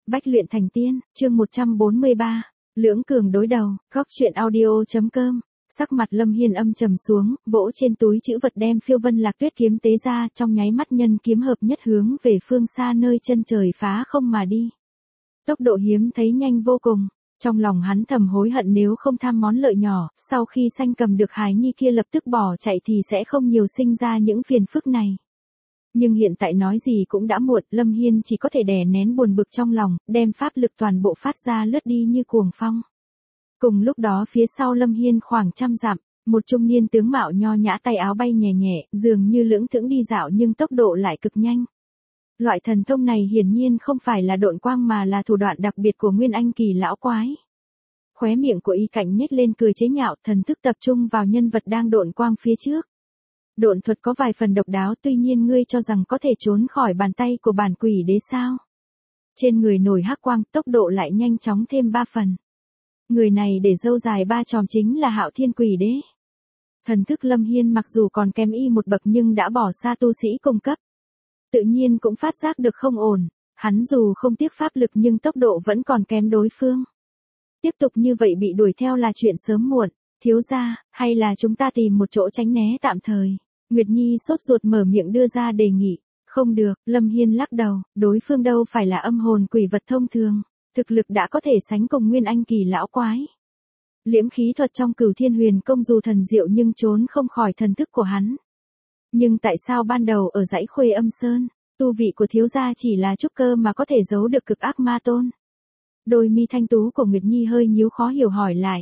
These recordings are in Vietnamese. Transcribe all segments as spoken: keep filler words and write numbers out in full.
Bách luyện thành tiên, chương một trăm bốn mươi ba, lưỡng cường đối đầu, góc truyện audio.com. Sắc mặt Lâm Hiên âm trầm xuống, vỗ trên túi chữ vật đem Phiêu Vân Lạc Tuyết kiếm tế ra, trong nháy mắt nhân kiếm hợp nhất hướng về phương xa nơi chân trời phá không mà đi. Tốc độ hiếm thấy nhanh vô cùng, trong lòng hắn thầm hối hận nếu không tham món lợi nhỏ, sau khi sanh cầm được hài nhi kia lập tức bỏ chạy thì sẽ không nhiều sinh ra những phiền phức này. Nhưng hiện tại nói gì cũng đã muộn, Lâm Hiên chỉ có thể đè nén buồn bực trong lòng, đem pháp lực toàn bộ phát ra lướt đi như cuồng phong. Cùng lúc đó phía sau Lâm Hiên khoảng trăm dặm, một trung niên tướng mạo nho nhã tay áo bay nhẹ nhẹ, dường như lưỡng thững đi dạo nhưng tốc độ lại cực nhanh. Loại thần thông này hiển nhiên không phải là độn quang mà là thủ đoạn đặc biệt của Nguyên Anh kỳ lão quái. Khóe miệng của y cảnh nhếch lên cười chế nhạo, thần thức tập trung vào nhân vật đang độn quang phía trước. Độn thuật có vài phần độc đáo, tuy nhiên ngươi cho rằng có thể trốn khỏi bàn tay của bản quỷ đế sao? Trên người nổi hắc quang, tốc độ lại nhanh chóng thêm ba phần. Người này để râu dài ba chòm chính là Hạo Thiên Quỷ Đế. Thần thức Lâm Hiên mặc dù còn kém y một bậc nhưng đã bỏ xa tu sĩ cùng cấp. Tự nhiên cũng phát giác được không ổn, hắn dù không tiếc pháp lực nhưng tốc độ vẫn còn kém đối phương. Tiếp tục như vậy bị đuổi theo là chuyện sớm muộn, thiếu gia, hay là chúng ta tìm một chỗ tránh né tạm thời. Nguyệt Nhi sốt ruột mở miệng đưa ra đề nghị. Không được, Lâm Hiên lắc đầu, đối phương đâu phải là âm hồn quỷ vật thông thường, thực lực đã có thể sánh cùng Nguyên Anh kỳ lão quái. Liễm khí thuật trong Cửu Thiên Huyền Công dù thần diệu nhưng trốn không khỏi thần thức của hắn. Nhưng tại sao ban đầu ở dãy Khuê Âm Sơn, tu vị của thiếu gia chỉ là trúc cơ mà có thể giấu được cực ác ma tôn? Đôi mi thanh tú của Nguyệt Nhi hơi nhíu khó hiểu hỏi lại.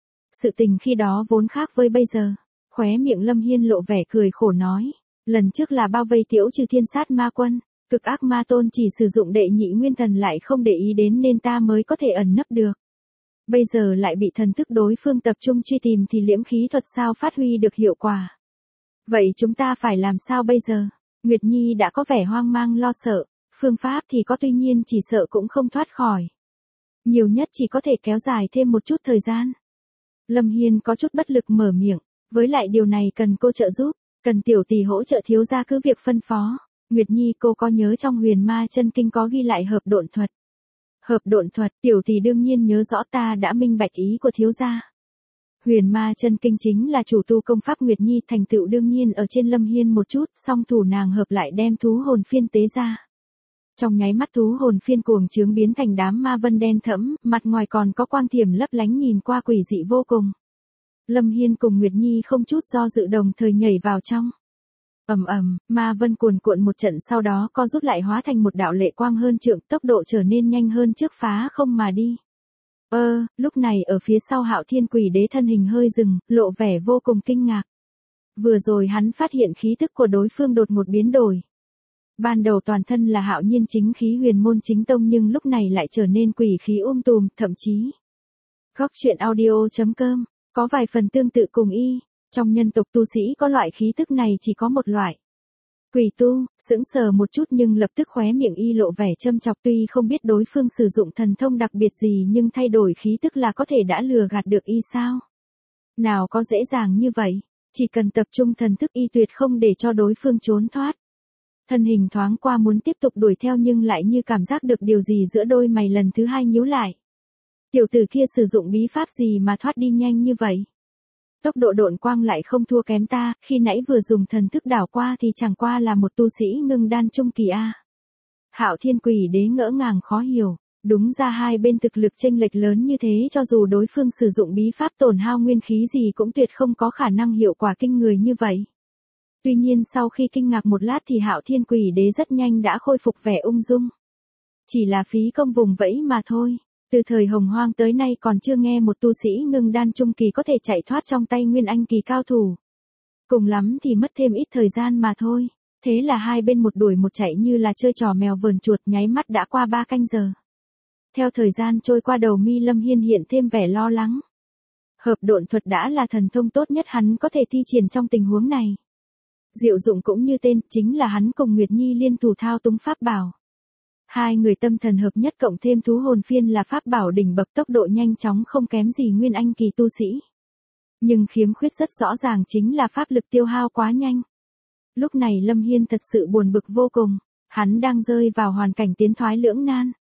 Sự tình khi đó vốn khác với bây giờ. Khóe miệng Lâm Hiên lộ vẻ cười khổ nói, lần trước là bao vây Tiễu Trừ Thiên Sát Ma Quân, cực ác ma tôn chỉ sử dụng đệ nhị nguyên thần lại không để ý đến nên ta mới có thể ẩn nấp được. Bây giờ lại bị thần thức đối phương tập trung truy tìm thì liễm khí thuật sao phát huy được hiệu quả. Vậy chúng ta phải làm sao bây giờ? Nguyệt Nhi đã có vẻ hoang mang lo sợ, phương pháp thì có tuy nhiên chỉ sợ cũng không thoát khỏi. Nhiều nhất chỉ có thể kéo dài thêm một chút thời gian. Lâm Hiên có chút bất lực mở miệng. Với lại điều này cần cô trợ giúp, cần tiểu tỷ hỗ trợ thiếu gia cứ việc phân phó. Nguyệt Nhi cô có nhớ trong Huyền Ma Chân Kinh có ghi lại hợp độn thuật. Hợp độn thuật, tiểu tỷ đương nhiên nhớ rõ, ta đã minh bạch ý của thiếu gia. Huyền Ma Chân Kinh chính là chủ tu công pháp Nguyệt Nhi thành tựu đương nhiên ở trên Lâm Hiên một chút, song thủ nàng hợp lại đem thú hồn phiên tế ra. Trong nháy mắt thú hồn phiên cuồng trướng biến thành đám ma vân đen thẫm, mặt ngoài còn có quang thiểm lấp lánh nhìn qua quỷ dị vô cùng. Lâm Hiên cùng Nguyệt Nhi không chút do dự đồng thời nhảy vào trong. Ầm ầm, ma vân cuồn cuộn một trận sau đó co rút lại hóa thành một đạo lệ quang hơn trượng, tốc độ trở nên nhanh hơn trước phá không mà đi. Ơ, lúc này ở phía sau Hạo Thiên Quỷ Đế thân hình hơi dừng, lộ vẻ vô cùng kinh ngạc. Vừa rồi hắn phát hiện khí tức của đối phương đột ngột biến đổi. Ban đầu toàn thân là hạo nhiên chính khí huyền môn chính tông nhưng lúc này lại trở nên quỷ khí um tùm, thậm chí. Góc truyện audio.com. Có vài phần tương tự cùng y, trong nhân tộc tu sĩ có loại khí tức này chỉ có một loại. Quỷ tu, sững sờ một chút nhưng lập tức khóe miệng y lộ vẻ châm chọc, tuy không biết đối phương sử dụng thần thông đặc biệt gì nhưng thay đổi khí tức là có thể đã lừa gạt được y sao? Nào có dễ dàng như vậy, chỉ cần tập trung thần thức y tuyệt không để cho đối phương trốn thoát. Thân hình thoáng qua muốn tiếp tục đuổi theo nhưng lại như cảm giác được điều gì giữa đôi mày lần thứ hai nhíu lại. Tiểu tử kia sử dụng bí pháp gì mà thoát đi nhanh như vậy? Tốc độ độn quang lại không thua kém ta, khi nãy vừa dùng thần thức đảo qua thì chẳng qua là một tu sĩ ngưng đan trung kỳ a. Hạo Thiên Quỷ Đế ngỡ ngàng khó hiểu, đúng ra hai bên thực lực chênh lệch lớn như thế cho dù đối phương sử dụng bí pháp tổn hao nguyên khí gì cũng tuyệt không có khả năng hiệu quả kinh người như vậy. Tuy nhiên sau khi kinh ngạc một lát thì Hạo Thiên Quỷ Đế rất nhanh đã khôi phục vẻ ung dung. Chỉ là phí công vùng vẫy mà thôi. Từ thời Hồng Hoang tới nay còn chưa nghe một tu sĩ ngưng đan trung kỳ có thể chạy thoát trong tay Nguyên Anh kỳ cao thủ. Cùng lắm thì mất thêm ít thời gian mà thôi. Thế là hai bên một đuổi một chạy như là chơi trò mèo vờn chuột, nháy mắt đã qua ba canh giờ. Theo thời gian trôi qua đầu mi Lâm Hiên hiện thêm vẻ lo lắng. Hợp độn thuật đã là thần thông tốt nhất hắn có thể thi triển trong tình huống này. Diệu dụng cũng như tên, chính là hắn cùng Nguyệt Nhi liên thủ thao túng pháp bảo. Hai người tâm thần hợp nhất cộng thêm thú hồn phiên là pháp bảo đỉnh bậc, tốc độ nhanh chóng không kém gì Nguyên Anh kỳ tu sĩ. Nhưng khiếm khuyết rất rõ ràng chính là pháp lực tiêu hao quá nhanh. Lúc này Lâm Hiên thật sự buồn bực vô cùng, hắn đang rơi vào hoàn cảnh tiến thoái lưỡng nan,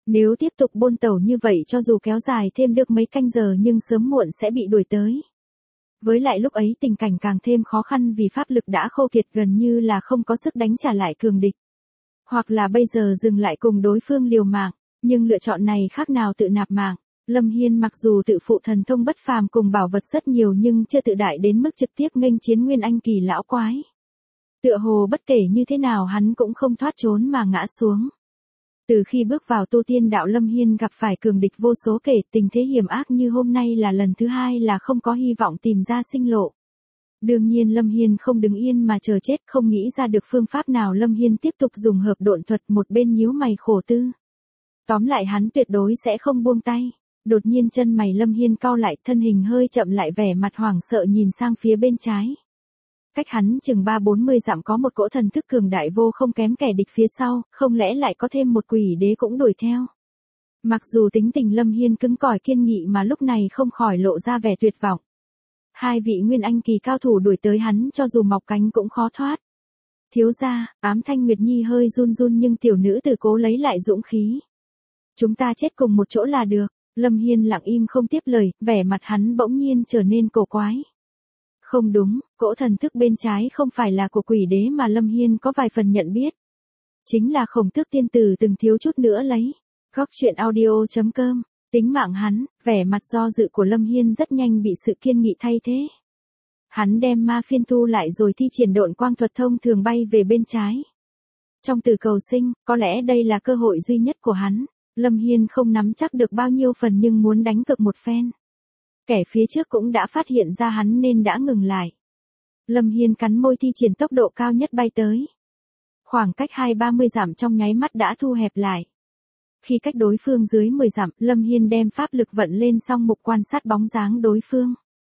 Nếu tiếp tục bôn tẩu như vậy cho dù kéo dài thêm được mấy canh giờ nhưng sớm muộn sẽ bị đuổi tới. Với lại lúc ấy tình cảnh càng thêm khó khăn vì pháp lực đã khô kiệt gần như là không có sức đánh trả lại cường địch. Hoặc là bây giờ dừng lại cùng đối phương liều mạng, nhưng lựa chọn này khác nào tự nạp mạng. Lâm Hiên mặc dù tự phụ thần thông bất phàm cùng bảo vật rất nhiều nhưng chưa tự đại đến mức trực tiếp nghênh chiến Nguyên Anh kỳ lão quái. Tựa hồ bất kể như thế nào hắn cũng không thoát trốn mà ngã xuống. Từ khi bước vào tu tiên đạo Lâm Hiên gặp phải cường địch vô số kể, tình thế hiểm ác như hôm nay là lần thứ hai là không có hy vọng tìm ra sinh lộ. Đương nhiên Lâm Hiên không đứng yên mà chờ chết, không nghĩ ra được phương pháp nào. Lâm Hiên tiếp tục dùng hợp độn thuật, một bên nhíu mày khổ tư. Tóm lại hắn tuyệt đối sẽ không buông tay. Đột nhiên chân mày Lâm Hiên cau lại, thân hình hơi chậm lại, vẻ mặt hoảng sợ nhìn sang phía bên trái. Cách hắn chừng ba bốn mươi dặm có một cỗ thần thức cường đại vô không kém kẻ địch phía sau, không lẽ lại có thêm một quỷ đế cũng đuổi theo. Mặc dù tính tình Lâm Hiên cứng cỏi kiên nghị mà lúc này không khỏi lộ ra vẻ tuyệt vọng. Hai vị Nguyên Anh kỳ cao thủ đuổi tới hắn cho dù mọc cánh cũng khó thoát. Thiếu gia, Ám Thanh Nguyệt Nhi hơi run run nhưng tiểu nữ tử cố lấy lại dũng khí. Chúng ta chết cùng một chỗ là được. Lâm Hiên lặng im không tiếp lời, vẻ mặt hắn bỗng nhiên trở nên cổ quái. Không đúng, cỗ thần thức bên trái không phải là của quỷ đế mà Lâm Hiên có vài phần nhận biết. Chính là Khổng Tước tiên tử từng thiếu chút nữa lấy. Góc truyện audio chấm com, tính mạng hắn, vẻ mặt do dự của Lâm Hiên rất nhanh bị sự kiên nghị thay thế. Hắn đem ma phiên thu lại rồi thi triển độn quang thuật thông thường bay về bên trái. Trong từ cầu sinh, có lẽ đây là cơ hội duy nhất của hắn. Lâm Hiên không nắm chắc được bao nhiêu phần nhưng muốn đánh cược một phen. Kẻ phía trước cũng đã phát hiện ra hắn nên đã ngừng lại. Lâm Hiên cắn môi thi triển tốc độ cao nhất bay tới. Khoảng cách hai ba mươi dặm trong nháy mắt đã thu hẹp lại. Khi cách đối phương dưới mười dặm, Lâm Hiên đem pháp lực vận lên song mục quan sát bóng dáng đối phương.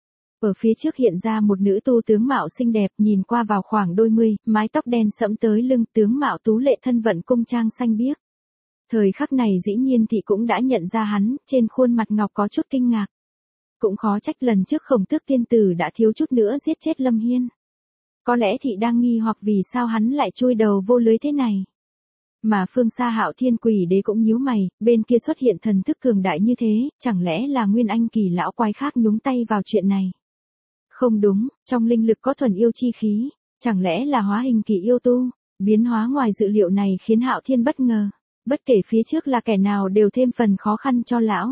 Ở phía trước hiện ra một nữ tu tướng mạo xinh đẹp, nhìn qua vào khoảng đôi mươi, mái tóc đen sẫm tới lưng, tướng mạo tú lệ, thân vận cung trang xanh biếc. Thời khắc này dĩ nhiên thị cũng đã nhận ra hắn, trên khuôn mặt ngọc có chút kinh ngạc. Cũng khó trách lần trước Khổng Tước tiên tử đã thiếu chút nữa giết chết Lâm Hiên. Có lẽ thị đang nghi hoặc vì sao hắn lại chui đầu vô lưới thế này. Mà phương xa Hạo Thiên quỷ đế cũng nhíu mày, bên kia xuất hiện thần thức cường đại như thế, chẳng lẽ là Nguyên Anh kỳ lão quái khác nhúng tay vào chuyện này. Không đúng, trong linh lực có thuần yêu chi khí, chẳng lẽ là hóa hình kỳ yêu tu. Biến hóa ngoài dự liệu này khiến Hạo Thiên bất ngờ. Bất kể phía trước là kẻ nào đều thêm phần khó khăn cho lão.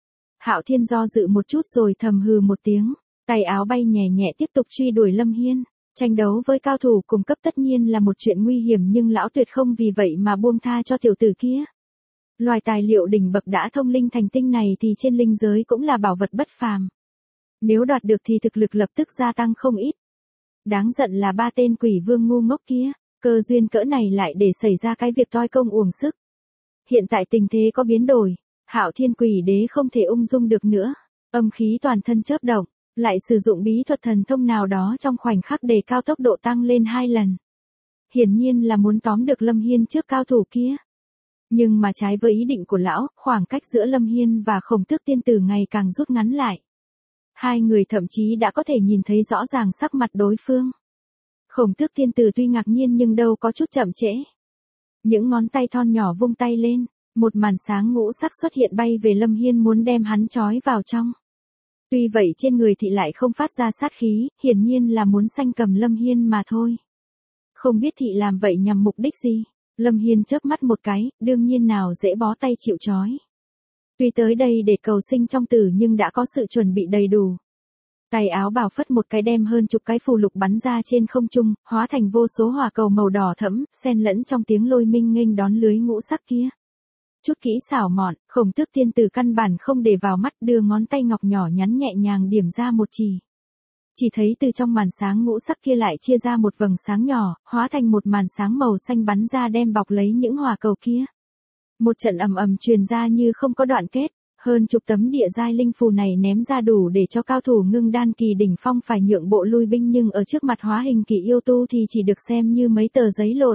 Hạo Thiên do dự một chút rồi thầm hừ một tiếng, tay áo bay nhẹ nhẹ tiếp tục truy đuổi Lâm Hiên. Tranh đấu với cao thủ cùng cấp tất nhiên là một chuyện nguy hiểm nhưng lão tuyệt không vì vậy mà buông tha cho tiểu tử kia. Loài tài liệu đỉnh bậc đã thông linh thành tinh này thì trên linh giới cũng là bảo vật bất phàm. Nếu đoạt được thì thực lực lập tức gia tăng không ít. Đáng giận là ba tên quỷ vương ngu ngốc kia, cơ duyên cỡ này lại để xảy ra cái việc toi công uổng sức. Hiện tại tình thế có biến đổi, Hạo Thiên quỷ đế không thể ung dung được nữa, âm khí toàn thân chớp động, lại sử dụng bí thuật thần thông nào đó trong khoảnh khắc đề cao tốc độ tăng lên hai lần. Hiển nhiên là muốn tóm được Lâm Hiên trước cao thủ kia. Nhưng mà trái với ý định của lão, khoảng cách giữa Lâm Hiên và Khổng Tước tiên tử ngày càng rút ngắn lại. Hai người thậm chí đã có thể nhìn thấy rõ ràng sắc mặt đối phương. Khổng Tước tiên tử tuy ngạc nhiên nhưng đâu có chút chậm trễ. Những ngón tay thon nhỏ vung tay lên, một màn sáng ngũ sắc xuất hiện bay về Lâm Hiên muốn đem hắn trói vào trong. Tuy vậy trên người thị lại không phát ra sát khí, hiển nhiên là muốn sanh cầm Lâm Hiên mà thôi. Không biết thị làm vậy nhằm mục đích gì, Lâm Hiên chớp mắt một cái, đương nhiên nào dễ bó tay chịu trói. Tuy tới đây để cầu sinh trong tử nhưng đã có sự chuẩn bị đầy đủ. Tay áo bào phất một cái đem hơn chục cái phù lục bắn ra trên không trung, hóa thành vô số hỏa cầu màu đỏ thẫm, xen lẫn trong tiếng lôi minh nghênh đón lưới ngũ sắc kia. Chút kỹ xảo mọn, Khổng Tước tiên tử căn bản không để vào mắt, đưa ngón tay ngọc nhỏ nhắn nhẹ nhàng điểm ra một chỉ. Chỉ thấy từ trong màn sáng ngũ sắc kia lại chia ra một vầng sáng nhỏ, hóa thành một màn sáng màu xanh bắn ra đem bọc lấy những hỏa cầu kia. Một trận ầm ầm truyền ra như không có đoạn kết, hơn chục tấm địa giai linh phù này ném ra đủ để cho cao thủ ngưng đan kỳ đỉnh phong phải nhượng bộ lui binh nhưng ở trước mặt hóa hình kỳ yêu tu thì chỉ được xem như mấy tờ giấy lộn.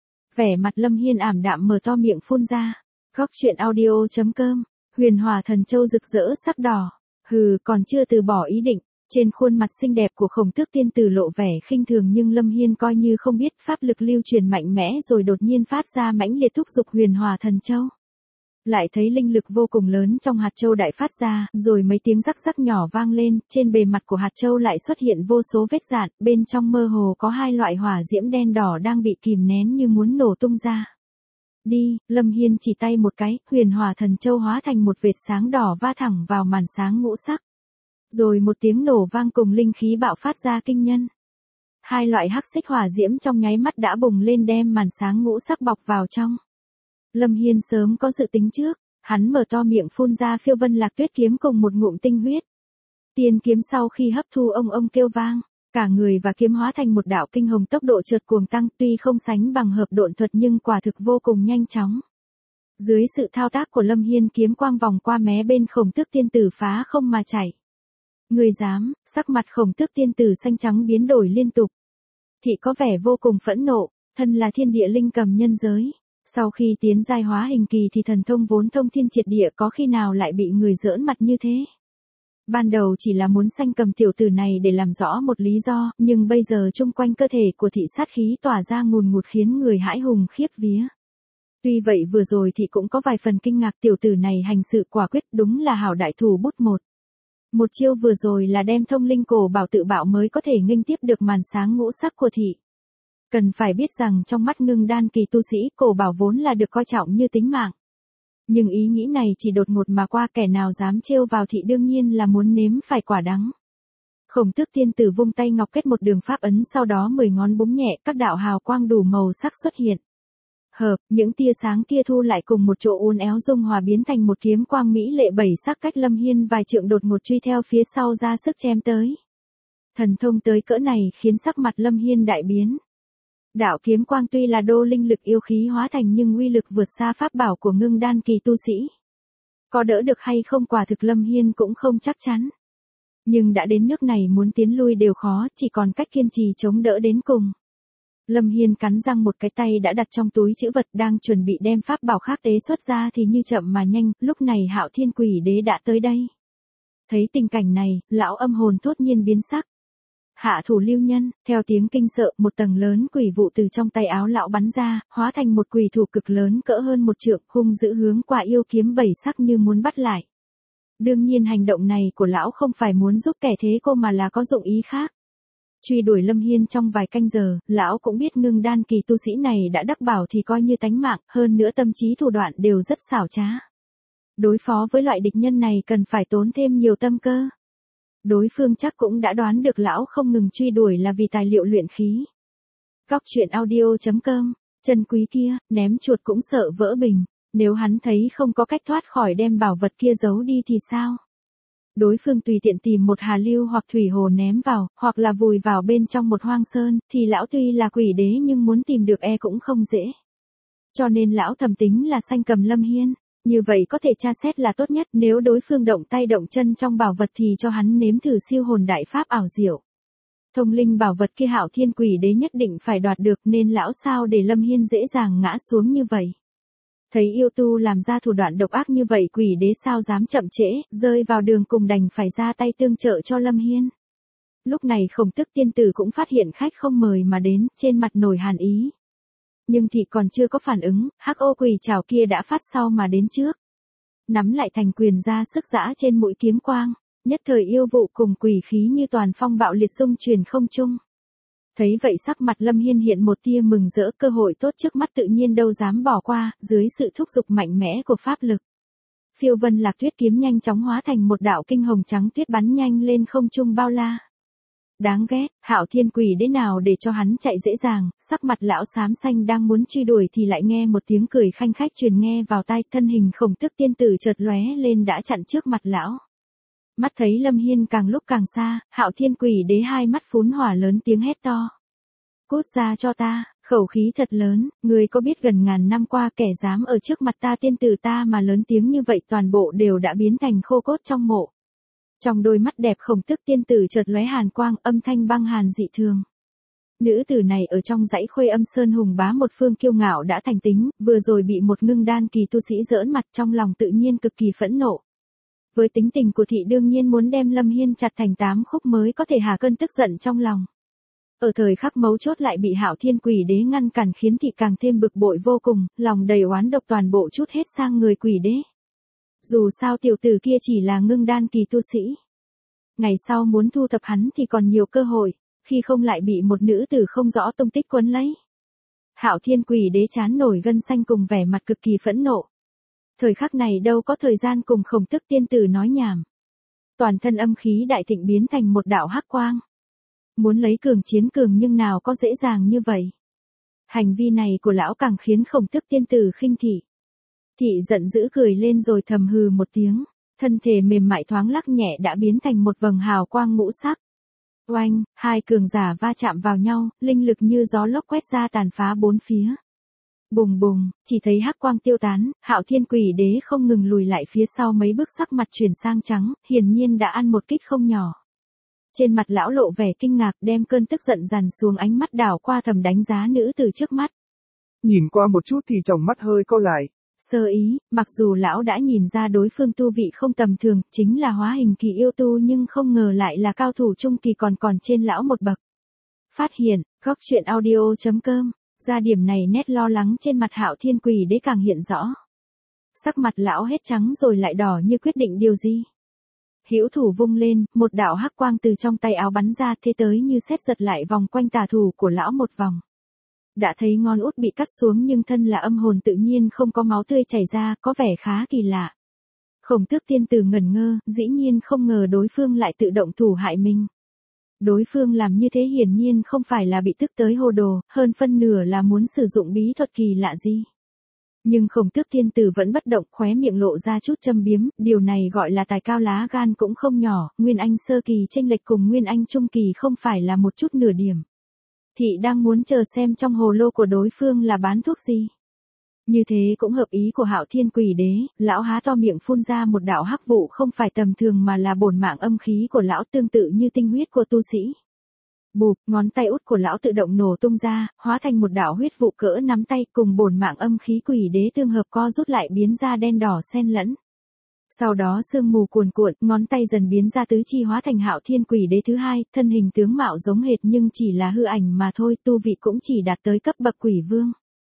Vẻ mặt Lâm Hiên ảm đạm mở to miệng phun ra. Góc truyện audio chấm com, Huyền Hỏa Thần Châu rực rỡ sắc đỏ, hừ còn chưa từ bỏ ý định, trên khuôn mặt xinh đẹp của Khổng Tước tiên tử lộ vẻ khinh thường nhưng Lâm Hiên coi như không biết, pháp lực lưu truyền mạnh mẽ rồi đột nhiên phát ra mãnh liệt thúc giục Huyền Hỏa Thần Châu. Lại thấy linh lực vô cùng lớn trong hạt châu đại phát ra, rồi mấy tiếng rắc rắc nhỏ vang lên, trên bề mặt của hạt châu lại xuất hiện vô số vết rạn, bên trong mơ hồ có hai loại hỏa diễm đen đỏ đang bị kìm nén như muốn nổ tung ra. Đi, Lâm Hiên chỉ tay một cái, huyền hỏa thần châu hóa thành một vệt sáng đỏ va thẳng vào màn sáng ngũ sắc. Rồi một tiếng nổ vang cùng linh khí bạo phát ra kinh nhân. Hai loại hắc xích hỏa diễm trong nháy mắt đã bùng lên đem màn sáng ngũ sắc bọc vào trong. Lâm Hiên sớm có dự tính trước, hắn mở to miệng phun ra phiêu vân lạc tuyết kiếm cùng một ngụm tinh huyết. Tiên kiếm sau khi hấp thu ông ông kêu vang, cả người và kiếm hóa thành một đạo kinh hồng, tốc độ chợt cuồng tăng, tuy không sánh bằng hợp độn thuật nhưng quả thực vô cùng nhanh chóng. Dưới sự thao tác của Lâm Hiên, kiếm quang vòng qua mé bên Khổng Tước tiên tử phá không mà chảy. Người dám, sắc mặt Khổng Tước tiên tử xanh trắng biến đổi liên tục. Thị có vẻ vô cùng phẫn nộ, thân là thiên địa linh cầm nhân giới. Sau khi tiến giai hóa hình kỳ thì thần thông vốn thông thiên triệt địa, có khi nào lại bị người giỡn mặt như thế. Ban đầu chỉ là muốn sanh cầm tiểu tử này để làm rõ một lý do, nhưng bây giờ chung quanh cơ thể của thị sát khí tỏa ra ngùn ngụt khiến người hãi hùng khiếp vía. Tuy vậy vừa rồi thì cũng có vài phần kinh ngạc, tiểu tử này hành sự quả quyết, đúng là hảo đại thủ bút một. Một chiêu vừa rồi là đem thông linh cổ bảo tự bạo mới có thể nghênh tiếp được màn sáng ngũ sắc của thị. Cần phải biết rằng trong mắt ngưng đan kỳ tu sĩ, cổ bảo vốn là được coi trọng như tính mạng. Nhưng ý nghĩ này chỉ đột ngột mà qua, kẻ nào dám trêu vào thị đương nhiên là muốn nếm phải quả đắng. Khổng Tước tiên tử vung tay ngọc kết một đường pháp ấn, sau đó mười ngón búng nhẹ, các đạo hào quang đủ màu sắc xuất hiện. Hợp, những tia sáng kia thu lại cùng một chỗ uốn éo dung hòa biến thành một kiếm quang mỹ lệ bảy sắc, cách Lâm Hiên vài trượng đột ngột truy theo phía sau ra sức chém tới. Thần thông tới cỡ này khiến sắc mặt Lâm Hiên đại biến. Đạo kiếm quang tuy là đô linh lực yêu khí hóa thành nhưng uy lực vượt xa pháp bảo của ngưng đan kỳ tu sĩ. Có đỡ được hay không quả thực Lâm Hiên cũng không chắc chắn. Nhưng đã đến nước này muốn tiến lui đều khó, chỉ còn cách kiên trì chống đỡ đến cùng. Lâm Hiên cắn răng, một cái tay đã đặt trong túi trữ vật đang chuẩn bị đem pháp bảo khác tế xuất ra thì như chậm mà nhanh, lúc này Hạo Thiên Quỷ Đế đã tới đây. Thấy tình cảnh này, lão âm hồn thốt nhiên biến sắc. Hạ thủ lưu nhân, theo tiếng kinh sợ, một tầng lớn quỷ vụ từ trong tay áo lão bắn ra, hóa thành một quỷ thủ cực lớn cỡ hơn một trượng, hung dữ hướng qua yêu kiếm bảy sắc như muốn bắt lại. Đương nhiên hành động này của lão không phải muốn giúp kẻ thế cô mà là có dụng ý khác. Truy đuổi Lâm Hiên trong vài canh giờ, lão cũng biết ngưng đan kỳ tu sĩ này đã đắc bảo thì coi như tánh mạng, hơn nữa tâm trí thủ đoạn đều rất xảo trá. Đối phó với loại địch nhân này cần phải tốn thêm nhiều tâm cơ. Đối phương chắc cũng đã đoán được lão không ngừng truy đuổi là vì tài liệu luyện khí. Góc truyện audio chấm com, chân quý kia, ném chuột cũng sợ vỡ bình, nếu hắn thấy không có cách thoát khỏi đem bảo vật kia giấu đi thì sao? Đối phương tùy tiện tìm một hà lưu hoặc thủy hồ ném vào, hoặc là vùi vào bên trong một hoang sơn, thì lão tuy là quỷ đế nhưng muốn tìm được e cũng không dễ. Cho nên lão thầm tính là sanh cầm Lâm Hiên. Như vậy có thể tra xét là tốt nhất, nếu đối phương động tay động chân trong bảo vật thì cho hắn nếm thử siêu hồn đại pháp ảo diệu. Thông linh bảo vật kia Hạo Thiên Quỷ Đế nhất định phải đoạt được, nên lão sao để Lâm Hiên dễ dàng ngã xuống như vậy. Thấy yêu tu làm ra thủ đoạn độc ác như vậy, quỷ đế sao dám chậm trễ, rơi vào đường cùng đành phải ra tay tương trợ cho Lâm Hiên. Lúc này Khổng Tước tiên tử cũng phát hiện khách không mời mà đến, trên mặt nổi hàn ý. Nhưng thị còn chưa có phản ứng, hắc ô quỷ trảo kia đã phát sau mà đến trước. Nắm lại thành quyền ra sức giã trên mũi kiếm quang, nhất thời yêu vụ cùng quỷ khí như toàn phong bạo liệt dung truyền không trung. Thấy vậy sắc mặt Lâm Hiên hiện một tia mừng rỡ, cơ hội tốt trước mắt tự nhiên đâu dám bỏ qua, dưới sự thúc giục mạnh mẽ của pháp lực. Phiêu vân lạc tuyết kiếm nhanh chóng hóa thành một đạo kinh hồng trắng tuyết bắn nhanh lên không trung bao la. Đáng ghét, Hạo Thiên Quỷ Đế nào để cho hắn chạy dễ dàng, sắc mặt lão xám xanh đang muốn truy đuổi thì lại nghe một tiếng cười khanh khách truyền nghe vào tai, thân hình Khổng Tước tiên tử chợt lóe lên đã chặn trước mặt lão. Mắt thấy Lâm Hiên càng lúc càng xa, Hạo Thiên Quỷ Đế hai mắt phún hỏa lớn tiếng hét to. Cút ra cho ta, khẩu khí thật lớn, người có biết gần ngàn năm qua kẻ dám ở trước mặt ta tiên tử ta mà lớn tiếng như vậy toàn bộ đều đã biến thành khô cốt trong mộ. Trong đôi mắt đẹp Khổng Tước tiên tử chợt lóe hàn quang, âm thanh băng hàn dị thường. Nữ tử này ở trong dãy Khuê Âm Sơn hùng bá một phương kiêu ngạo đã thành tính, vừa rồi bị một ngưng đan kỳ tu sĩ giỡn mặt, trong lòng tự nhiên cực kỳ phẫn nộ. Với tính tình của thị đương nhiên muốn đem Lâm Hiên chặt thành tám khúc mới có thể hạ cơn tức giận trong lòng. Ở thời khắc mấu chốt lại bị Hạo Thiên Quỷ Đế ngăn cản khiến thị càng thêm bực bội vô cùng, lòng đầy oán độc toàn bộ chút hết sang người Quỷ Đế. Dù sao tiểu tử kia chỉ là ngưng đan kỳ tu sĩ. Ngày sau muốn thu thập hắn thì còn nhiều cơ hội, khi không lại bị một nữ tử không rõ tung tích quấn lấy. Hạo Thiên Quỷ Đế chán nổi gân xanh cùng vẻ mặt cực kỳ phẫn nộ. Thời khắc này đâu có thời gian cùng Khổng Tước tiên tử nói nhảm. Toàn thân âm khí đại thịnh biến thành một đạo hắc quang. Muốn lấy cường chiến cường nhưng nào có dễ dàng như vậy. Hành vi này của lão càng khiến Khổng Tước tiên tử khinh thị. Thị giận dữ cười lên rồi thầm hừ một tiếng, thân thể mềm mại thoáng lắc nhẹ đã biến thành một vầng hào quang ngũ sắc. Oanh, hai cường giả va chạm vào nhau, linh lực như gió lốc quét ra tàn phá bốn phía. Bùng bùng, chỉ thấy hắc quang tiêu tán, Hạo Thiên Quỷ Đế không ngừng lùi lại phía sau mấy bước, sắc mặt chuyển sang trắng, hiển nhiên đã ăn một kích không nhỏ. Trên mặt lão lộ vẻ kinh ngạc, đem cơn tức giận dằn xuống, ánh mắt đảo qua thầm đánh giá nữ từ trước mắt. Nhìn qua một chút thì tròng mắt hơi cau lại. Sơ ý, mặc dù lão đã nhìn ra đối phương tu vị không tầm thường, chính là hóa hình kỳ yêu tu, nhưng không ngờ lại là cao thủ trung kỳ còn còn trên lão một bậc. Phát hiện, góc truyện audio chấm com, ra điểm này nét lo lắng trên mặt Hạo Thiên Quỷ Đế càng hiện rõ. Sắc mặt lão hết trắng rồi lại đỏ như quyết định điều gì. Hữu thủ vung lên, một đạo hắc quang từ trong tay áo bắn ra, thế tới như sét giật lại vòng quanh tà thủ của lão một vòng. Đã thấy ngón út bị cắt xuống nhưng thân là âm hồn tự nhiên không có máu tươi chảy ra, có vẻ khá kỳ lạ. Khổng Tước tiên tử ngẩn ngơ, dĩ nhiên không ngờ đối phương lại tự động thủ hại mình. Đối phương làm như thế hiển nhiên không phải là bị tức tới hồ đồ, hơn phân nửa là muốn sử dụng bí thuật kỳ lạ gì. Nhưng Khổng Tước tiên tử vẫn bất động, khóe miệng lộ ra chút châm biếm, điều này gọi là tài cao lá gan cũng không nhỏ, Nguyên Anh sơ kỳ chênh lệch cùng Nguyên Anh trung kỳ không phải là một chút nửa điểm. Thị đang muốn chờ xem trong hồ lô của đối phương là bán thuốc gì. Như thế cũng hợp ý của Hạo Thiên Quỷ Đế, lão há to miệng phun ra một đạo hắc vụ, không phải tầm thường mà là bổn mạng âm khí của lão, tương tự như tinh huyết của tu sĩ. Bụp, ngón tay út của lão tự động nổ tung ra, hóa thành một đạo huyết vụ cỡ nắm tay, cùng bổn mạng âm khí Quỷ Đế tương hợp co rút lại biến ra đen đỏ xen lẫn. Sau đó sương mù cuồn cuộn, ngón tay dần biến ra tứ chi hóa thành Hạo Thiên Quỷ Đế thứ hai, thân hình tướng mạo giống hệt nhưng chỉ là hư ảnh mà thôi, tu vị cũng chỉ đạt tới cấp bậc quỷ vương.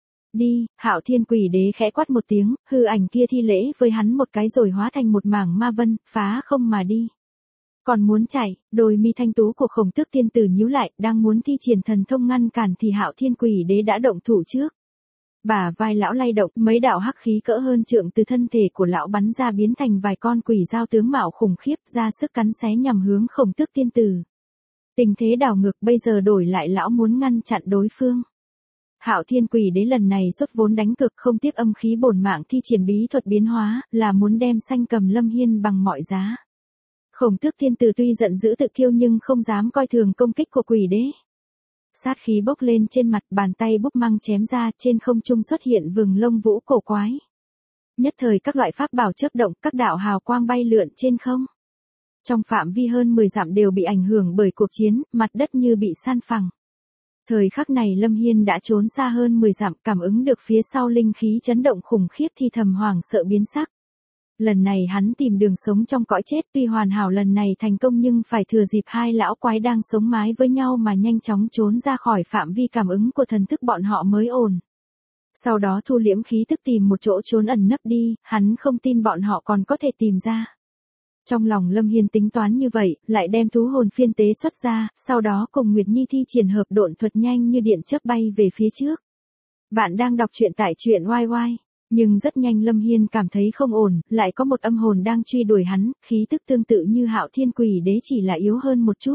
Đi, Hạo Thiên Quỷ Đế khẽ quát một tiếng, hư ảnh kia thi lễ với hắn một cái rồi hóa thành một mảng ma vân, phá không mà đi. Còn muốn chạy, đôi mi thanh tú của Khổng Tước tiên tử nhíu lại, đang muốn thi triển thần thông ngăn cản thì Hạo Thiên Quỷ Đế đã động thủ trước. Bả vai lão lay động, mấy đạo hắc khí cỡ hơn trượng từ thân thể của lão bắn ra biến thành vài con quỷ dao tướng mạo khủng khiếp, ra sức cắn xé nhằm hướng Khổng Tước tiên tử. Tình thế đảo ngược, bây giờ đổi lại lão muốn ngăn chặn đối phương. Hạo Thiên Quỷ Đế lần này xuất vốn đánh cực, không tiếc âm khí bổn mạng thi triển bí thuật biến hóa, là muốn đem Sanh Cầm Lâm Hiên bằng mọi giá. Khổng Tước tiên tử tuy giận dữ tự kiêu nhưng không dám coi thường công kích của Quỷ Đế. Sát khí bốc lên trên mặt, bàn tay búp măng chém ra, trên không trung xuất hiện vừng lông vũ cổ quái. Nhất thời các loại pháp bảo chớp động, các đạo hào quang bay lượn trên không. Trong phạm vi hơn mười dặm đều bị ảnh hưởng bởi cuộc chiến, mặt đất như bị san phẳng. Thời khắc này Lâm Hiên đã trốn xa hơn mười dặm, cảm ứng được phía sau linh khí chấn động khủng khiếp thì thầm hoảng sợ biến sắc. Lần này hắn tìm đường sống trong cõi chết, tuy hoàn hảo lần này thành công nhưng phải thừa dịp hai lão quái đang sống mái với nhau mà nhanh chóng trốn ra khỏi phạm vi cảm ứng của thần thức bọn họ mới ổn. Sau đó thu liễm khí tức tìm một chỗ trốn ẩn nấp đi, hắn không tin bọn họ còn có thể tìm ra. Trong lòng Lâm Hiên tính toán như vậy, lại đem thú hồn phiên tế xuất ra, sau đó cùng Nguyệt Nhi thi triển hợp độn thuật nhanh như điện chớp bay về phía trước. Bạn đang đọc truyện tại truyện oai oai. Nhưng rất nhanh Lâm Hiên cảm thấy không ổn, lại có một âm hồn đang truy đuổi hắn, khí tức tương tự như Hạo Thiên Quỷ Đế chỉ là yếu hơn một chút.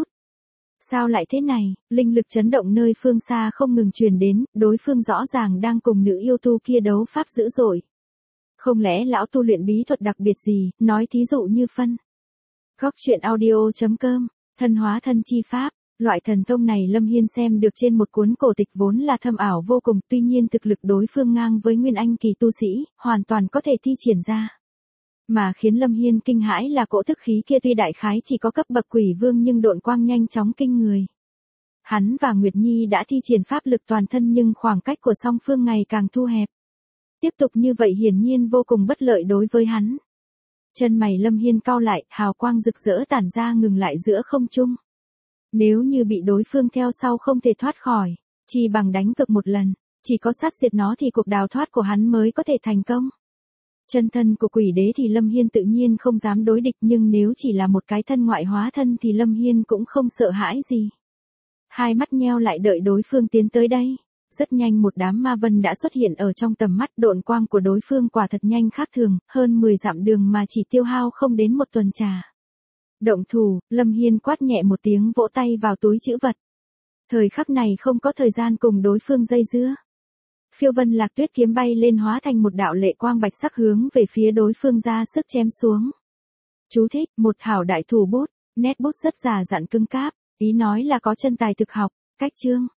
Sao lại thế này, linh lực chấn động nơi phương xa không ngừng truyền đến, đối phương rõ ràng đang cùng nữ yêu tu kia đấu pháp dữ dội. Không lẽ lão tu luyện bí thuật đặc biệt gì, nói thí dụ như phân. Góc truyện audio chấm com, thân hóa thân chi pháp. Loại thần thông này Lâm Hiên xem được trên một cuốn cổ tịch vốn là thâm ảo vô cùng, tuy nhiên thực lực đối phương ngang với Nguyên Anh kỳ tu sĩ, hoàn toàn có thể thi triển ra. Mà khiến Lâm Hiên kinh hãi là cỗ thức khí kia tuy đại khái chỉ có cấp bậc quỷ vương nhưng độn quang nhanh chóng kinh người. Hắn và Nguyệt Nhi đã thi triển pháp lực toàn thân nhưng khoảng cách của song phương ngày càng thu hẹp. Tiếp tục như vậy hiển nhiên vô cùng bất lợi đối với hắn. Chân mày Lâm Hiên cau lại, hào quang rực rỡ tản ra ngừng lại giữa không trung. Nếu như bị đối phương theo sau không thể thoát khỏi, chỉ bằng đánh cược một lần, chỉ có sát diệt nó thì cuộc đào thoát của hắn mới có thể thành công. Chân thân của quỷ đế thì Lâm Hiên tự nhiên không dám đối địch, nhưng nếu chỉ là một cái thân ngoại hóa thân thì Lâm Hiên cũng không sợ hãi gì. Hai mắt nheo lại đợi đối phương tiến tới đây. Rất nhanh một đám ma vân đã xuất hiện ở trong tầm mắt, độn quang của đối phương quả thật nhanh khác thường, hơn mười dặm đường mà chỉ tiêu hao không đến một tuần trà. Động thủ, Lâm Hiên quát nhẹ một tiếng vỗ tay vào túi trữ vật. Thời khắc này không có thời gian cùng đối phương dây dưa. Phiêu vân lạc tuyết kiếm bay lên hóa thành một đạo lệ quang bạch sắc hướng về phía đối phương ra sức chém xuống. Chú thích, một hảo đại thủ bút, nét bút rất già dặn cứng cáp, ý nói là có chân tài thực học, cách chương.